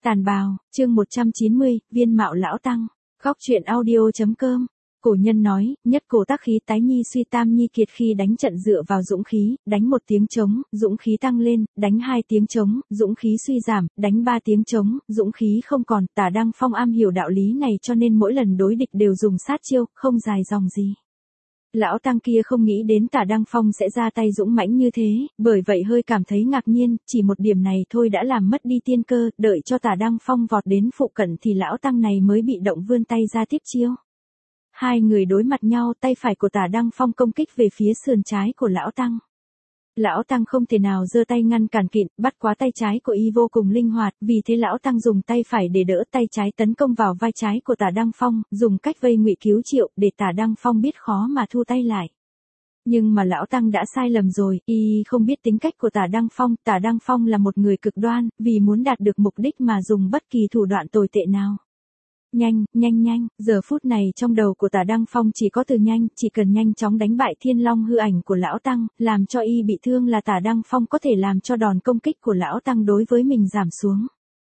Tàn bào, chương 190, viên mạo lão tăng. Góc truyện audio.com. Cổ nhân nói, nhất cổ tác khí tái nhi suy tam nhi kiệt, khi đánh trận dựa vào dũng khí, đánh 1 tiếng trống, dũng khí tăng lên, đánh 2 tiếng trống, dũng khí suy giảm, đánh 3 tiếng trống, dũng khí không còn. Tả Đăng Phong am hiểu đạo lý này cho nên mỗi lần đối địch đều dùng sát chiêu, không dài dòng gì. Lão tăng kia không nghĩ đến Tả Đăng Phong sẽ ra tay dũng mãnh như thế, bởi vậy hơi cảm thấy ngạc nhiên, chỉ một điểm này thôi đã làm mất đi tiên cơ, đợi cho Tả Đăng Phong vọt đến phụ cận thì lão tăng này mới bị động vươn tay ra tiếp chiêu. Hai người đối mặt nhau, tay phải của Tả Đăng Phong công kích về phía sườn trái của lão tăng. Lão tăng không thể nào giơ tay ngăn cản kịp, bắt quá tay trái của y vô cùng linh hoạt, vì thế lão tăng dùng tay phải để đỡ, tay trái tấn công vào vai trái của Tả Đăng Phong, dùng cách vây ngụy cứu triệu để Tả Đăng Phong biết khó mà thu tay lại. Nhưng mà lão tăng đã sai lầm rồi, y không biết tính cách của Tả Đăng Phong là một người cực đoan, vì muốn đạt được mục đích mà dùng bất kỳ thủ đoạn tồi tệ nào. Nhanh, giờ phút này trong đầu của Tả Đăng Phong chỉ có từ nhanh, chỉ cần nhanh chóng đánh bại Thiên Long hư ảnh của lão tăng, làm cho y bị thương là Tả Đăng Phong có thể làm cho đòn công kích của lão tăng đối với mình giảm xuống.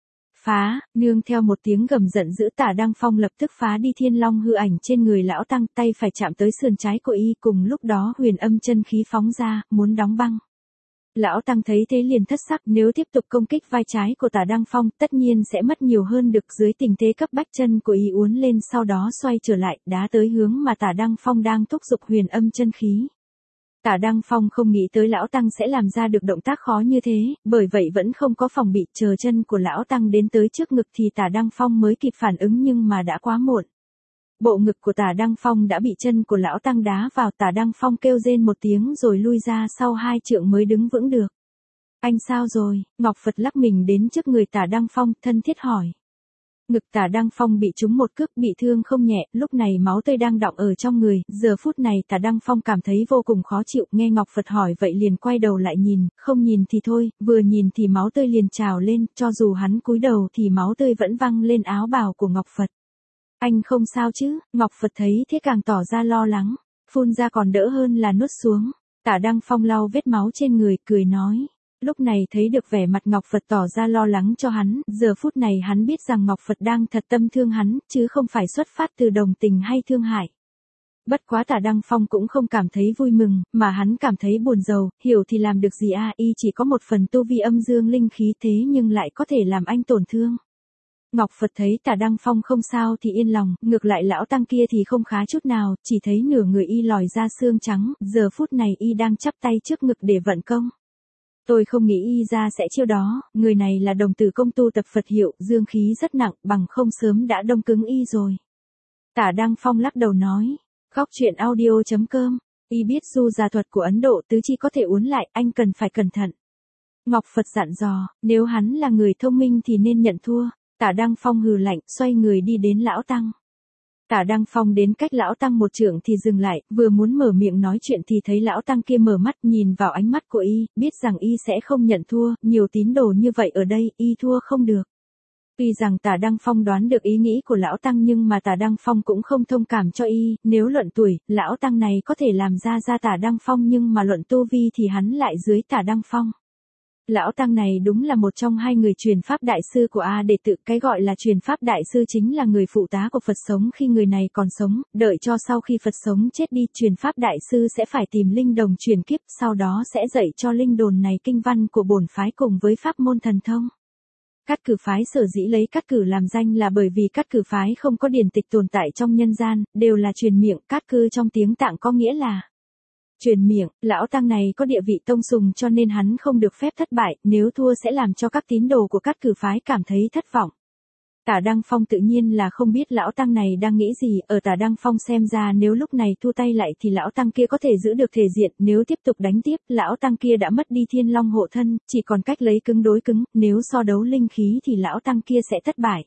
Phá, nương theo một tiếng gầm giận dữ, Tả Đăng Phong lập tức phá đi Thiên Long hư ảnh trên người lão tăng, tay phải chạm tới sườn trái của y, cùng lúc đó huyền âm chân khí phóng ra, muốn đóng băng. Lão tăng thấy thế liền thất sắc, nếu tiếp tục công kích vai trái của Tả Đăng Phong, tất nhiên sẽ mất nhiều hơn được, dưới tình thế cấp bách chân của y uốn lên, sau đó xoay trở lại, đá tới hướng mà Tả Đăng Phong đang thúc giục huyền âm chân khí. Tả Đăng Phong không nghĩ tới lão tăng sẽ làm ra được động tác khó như thế, bởi vậy vẫn không có phòng bị, chờ chân của lão tăng đến tới trước ngực thì Tả Đăng Phong mới kịp phản ứng, nhưng mà đã quá muộn. Bộ ngực của Tả Đăng Phong đã bị chân của lão tăng đá vào, Tả Đăng Phong kêu rên một tiếng rồi lui ra sau 2 trượng mới đứng vững được. Anh sao rồi? Ngọc Phật lắc mình đến trước người Tả Đăng Phong, thân thiết hỏi. Ngực Tả Đăng Phong bị trúng một cước, bị thương không nhẹ, lúc này máu tươi đang đọng ở trong người, giờ phút này Tả Đăng Phong cảm thấy vô cùng khó chịu, nghe Ngọc Phật hỏi vậy liền quay đầu lại nhìn, không nhìn thì thôi, vừa nhìn thì máu tươi liền trào lên, cho dù hắn cúi đầu thì máu tươi vẫn văng lên áo bào của Ngọc Phật. Anh không sao chứ? Ngọc Phật thấy thế càng tỏ ra lo lắng, phun ra còn đỡ hơn là nuốt xuống. Tả Đăng Phong lau vết máu trên người, cười nói. Lúc này thấy được vẻ mặt Ngọc Phật tỏ ra lo lắng cho hắn, giờ phút này hắn biết rằng Ngọc Phật đang thật tâm thương hắn, chứ không phải xuất phát từ đồng tình hay thương hại. Bất quá Tả Đăng Phong cũng không cảm thấy vui mừng, mà hắn cảm thấy buồn rầu, hiểu thì làm được gì y chỉ có một phần tu vi âm dương linh khí, thế nhưng lại có thể làm anh tổn thương. Ngọc Phật thấy Tả Đăng Phong không sao thì yên lòng, ngược lại lão tăng kia thì không khá chút nào, chỉ thấy nửa người y lòi ra xương trắng, giờ phút này y đang chắp tay trước ngực để vận công. Tôi không nghĩ y ra sẽ chiêu đó, người này là đồng tử công tu tập Phật hiệu, dương khí rất nặng, bằng không sớm đã đông cứng y rồi. Tả Đăng Phong lắc đầu nói, góc truyện audio.com, y biết du giả thuật của Ấn Độ tứ chi có thể uốn lại, anh cần phải cẩn thận. Ngọc Phật dặn dò, nếu hắn là người thông minh thì nên nhận thua. Tả Đăng Phong hừ lạnh, xoay người đi đến lão tăng. Tả Đăng Phong đến cách lão tăng 1 trượng thì dừng lại, vừa muốn mở miệng nói chuyện thì thấy lão tăng kia mở mắt, nhìn vào ánh mắt của y, biết rằng y sẽ không nhận thua, nhiều tín đồ như vậy ở đây, y thua không được. Tuy rằng Tả Đăng Phong đoán được ý nghĩ của lão tăng nhưng mà Tả Đăng Phong cũng không thông cảm cho y, nếu luận tuổi, lão tăng này có thể làm ra Tả Đăng Phong, nhưng mà luận tu vi thì hắn lại dưới Tả Đăng Phong. Lão tăng này đúng là một trong 2 người truyền pháp đại sư của đệ tử, cái gọi là truyền pháp đại sư chính là người phụ tá của Phật sống khi người này còn sống, đợi cho sau khi Phật sống chết đi, truyền pháp đại sư sẽ phải tìm linh đồng truyền kiếp, sau đó sẽ dạy cho linh đồn này kinh văn của bổn phái cùng với pháp môn thần thông. Cát Cử phái sở dĩ lấy Cát Cử làm danh là bởi vì Cát Cử phái không có điển tịch tồn tại trong nhân gian, đều là truyền miệng, Cát Cư trong tiếng Tạng có nghĩa là truyền miệng. Lão tăng này có địa vị tông sùng cho nên hắn không được phép thất bại, nếu thua sẽ làm cho các tín đồ của Cát Cử phái cảm thấy thất vọng. Tả Đăng Phong tự nhiên là không biết lão tăng này đang nghĩ gì, ở Tả Đăng Phong xem ra nếu lúc này thua tay lại thì lão tăng kia có thể giữ được thể diện, nếu tiếp tục đánh tiếp, lão tăng kia đã mất đi Thiên Long hộ thân, chỉ còn cách lấy cứng đối cứng, nếu so đấu linh khí thì lão tăng kia sẽ thất bại.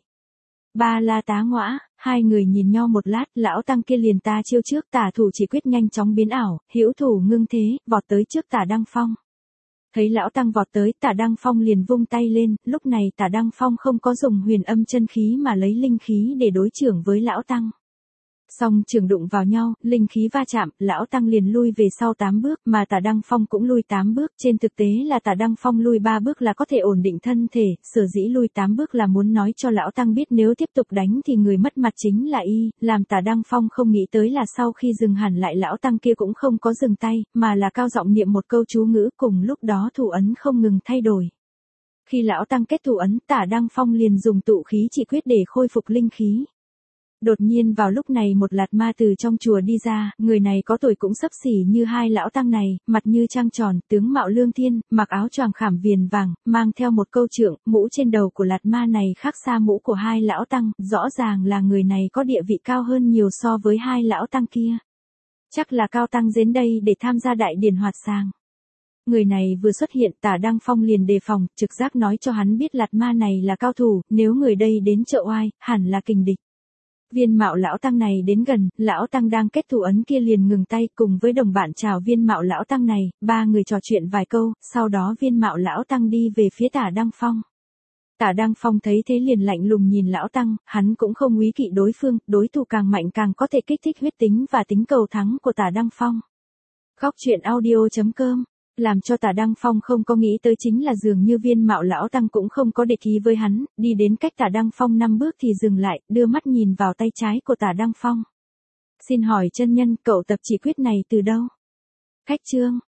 Ba la tá ngõa, 2 người nhìn nhau một lát, lão tăng kia liền ta chiêu trước, tả thủ chỉ quyết nhanh chóng biến ảo, hữu thủ ngưng thế, vọt tới trước Tả Đăng Phong. Thấy lão tăng vọt tới, Tả Đăng Phong liền vung tay lên, lúc này Tả Đăng Phong không có dùng huyền âm chân khí mà lấy linh khí để đối chưởng với lão tăng. Song trường đụng vào nhau, linh khí va chạm, lão tăng liền lui về sau 8 bước, mà Tả Đăng Phong cũng lui 8 bước, trên thực tế là Tả Đăng Phong lui 3 bước là có thể ổn định thân thể, sở dĩ lui 8 bước là muốn nói cho lão tăng biết nếu tiếp tục đánh thì người mất mặt chính là y, làm Tả Đăng Phong không nghĩ tới là sau khi dừng hẳn lại lão tăng kia cũng không có dừng tay, mà là cao giọng niệm một câu chú ngữ, cùng lúc đó thủ ấn không ngừng thay đổi. Khi lão tăng kết thủ ấn, Tả Đăng Phong liền dùng tụ khí chỉ quyết để khôi phục linh khí. Đột nhiên vào lúc này một lạt ma từ trong chùa đi ra, người này có tuổi cũng xấp xỉ như hai lão tăng này, mặt như trăng tròn, tướng mạo lương thiên, mặc áo choàng khảm viền vàng, mang theo một câu trượng, mũ trên đầu của lạt ma này khác xa mũ của hai lão tăng, rõ ràng là người này có địa vị cao hơn nhiều so với hai lão tăng kia. Chắc là cao tăng đến đây để tham gia đại điển hoạt sàng. Người này vừa xuất hiện Tả Đăng Phong liền đề phòng, trực giác nói cho hắn biết lạt ma này là cao thủ, nếu người đây đến trợ oai, hẳn là kình địch. Viên mạo lão tăng này đến gần, lão tăng đang kết thủ ấn kia liền ngừng tay cùng với đồng bạn chào viên mạo lão tăng này, ba người trò chuyện vài câu, sau đó viên mạo lão tăng đi về phía Tả Đăng Phong. Tả Đăng Phong thấy thế liền lạnh lùng nhìn lão tăng, hắn cũng không úy kỵ đối phương, đối thủ càng mạnh càng có thể kích thích huyết tính và tính cầu thắng của Tả Đăng Phong. Góc truyện audio.com làm cho Tả Đăng Phong không có nghĩ tới chính là dường như viên mạo lão tăng cũng không có địch ý với hắn, đi đến cách Tả Đăng Phong 5 bước thì dừng lại, đưa mắt nhìn vào tay trái của Tả Đăng Phong. Xin hỏi chân nhân, cậu tập chỉ quyết này từ đâu? Khách chương.